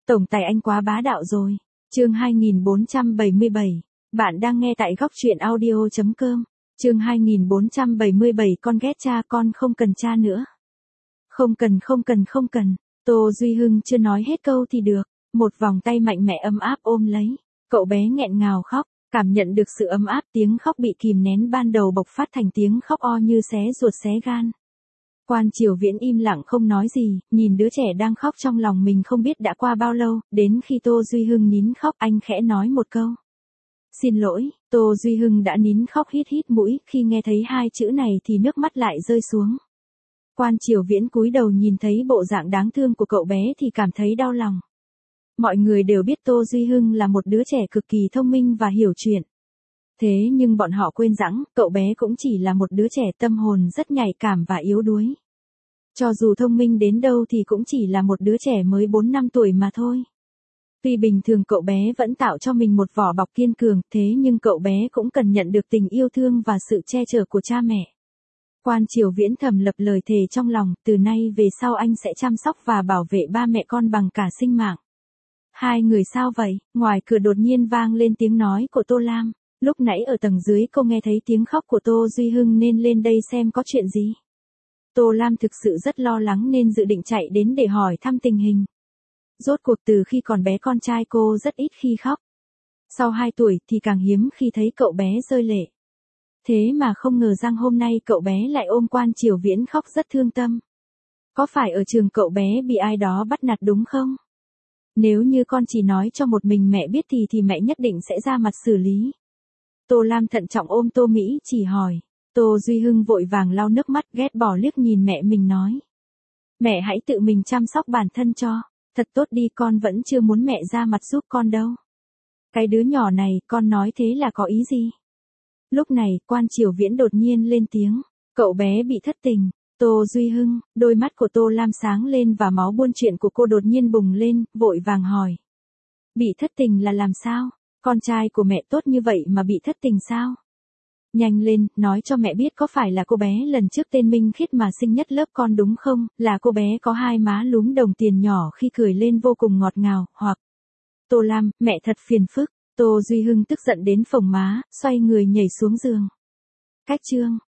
Tổng tài anh quá bá đạo rồi. Chương 2477. Bạn đang nghe tại góc truyện audio.com. Chương 2477 con ghét cha con không cần cha nữa. Không cần. Tô Duy Hưng chưa nói hết câu thì được. Một vòng tay mạnh mẽ ấm áp ôm lấy. Cậu bé nghẹn ngào khóc. Cảm nhận được sự ấm áp, tiếng khóc bị kìm nén ban đầu bộc phát thành tiếng khóc o như xé ruột xé gan. Quan Triều Viễn im lặng không nói gì, nhìn đứa trẻ đang khóc trong lòng mình không biết đã qua bao lâu, đến khi Tô Duy Hưng nín khóc anh khẽ nói một câu. Xin lỗi, Tô Duy Hưng đã nín khóc hít mũi, khi nghe thấy hai chữ này thì nước mắt lại rơi xuống. Quan Triều Viễn cúi đầu nhìn thấy bộ dạng đáng thương của cậu bé thì cảm thấy đau lòng. Mọi người đều biết Tô Duy Hưng là một đứa trẻ cực kỳ thông minh và hiểu chuyện. Thế nhưng bọn họ quên rằng, cậu bé cũng chỉ là một đứa trẻ tâm hồn rất nhạy cảm và yếu đuối. Cho dù thông minh đến đâu thì cũng chỉ là một đứa trẻ mới 4 năm tuổi mà thôi. Tuy bình thường cậu bé vẫn tạo cho mình một vỏ bọc kiên cường, thế nhưng cậu bé cũng cần nhận được tình yêu thương và sự che chở của cha mẹ. Quan Triều Viễn thầm lập lời thề trong lòng, từ nay về sau anh sẽ chăm sóc và bảo vệ ba mẹ con bằng cả sinh mạng. Hai người sao vậy? Ngoài cửa đột nhiên vang lên tiếng nói của Tô Lam. Lúc nãy ở tầng dưới cô nghe thấy tiếng khóc của Tô Duy Hưng nên lên đây xem có chuyện gì. Tô Lam thực sự rất lo lắng nên dự định chạy đến để hỏi thăm tình hình. Rốt cuộc từ khi còn bé con trai cô rất ít khi khóc. Sau 2 tuổi thì càng hiếm khi thấy cậu bé rơi lệ. Thế mà không ngờ rằng hôm nay cậu bé lại ôm Quan Triều Viễn khóc rất thương tâm. Có phải ở trường cậu bé bị ai đó bắt nạt đúng không? Nếu như con chỉ nói cho một mình mẹ biết thì mẹ nhất định sẽ ra mặt xử lý. Tô Lam thận trọng ôm Tô Mỹ chỉ hỏi. Tô Duy Hưng vội vàng lau nước mắt ghét bỏ liếc nhìn mẹ mình nói. Mẹ hãy tự mình chăm sóc bản thân cho. Thật tốt đi, con vẫn chưa muốn mẹ ra mặt giúp con đâu. Cái đứa nhỏ này, con nói thế là có ý gì? Lúc này, Quan Triều Viễn đột nhiên lên tiếng. Cậu bé bị thất tình. Tô Duy Hưng, đôi mắt của Tô Lam sáng lên và máu buôn chuyện của cô đột nhiên bùng lên, vội vàng hỏi. Bị thất tình là làm sao? Con trai của mẹ tốt như vậy mà bị thất tình sao? Nhanh lên, nói cho mẹ biết có phải là cô bé lần trước tên Minh Khiết mà xinh nhất lớp con đúng không? Là cô bé có hai má lúm đồng tiền nhỏ khi cười lên vô cùng ngọt ngào, hoặc... Tô Lam, mẹ thật phiền phức. Tô Duy Hưng tức giận đến phồng má, xoay người nhảy xuống giường. Cách chương.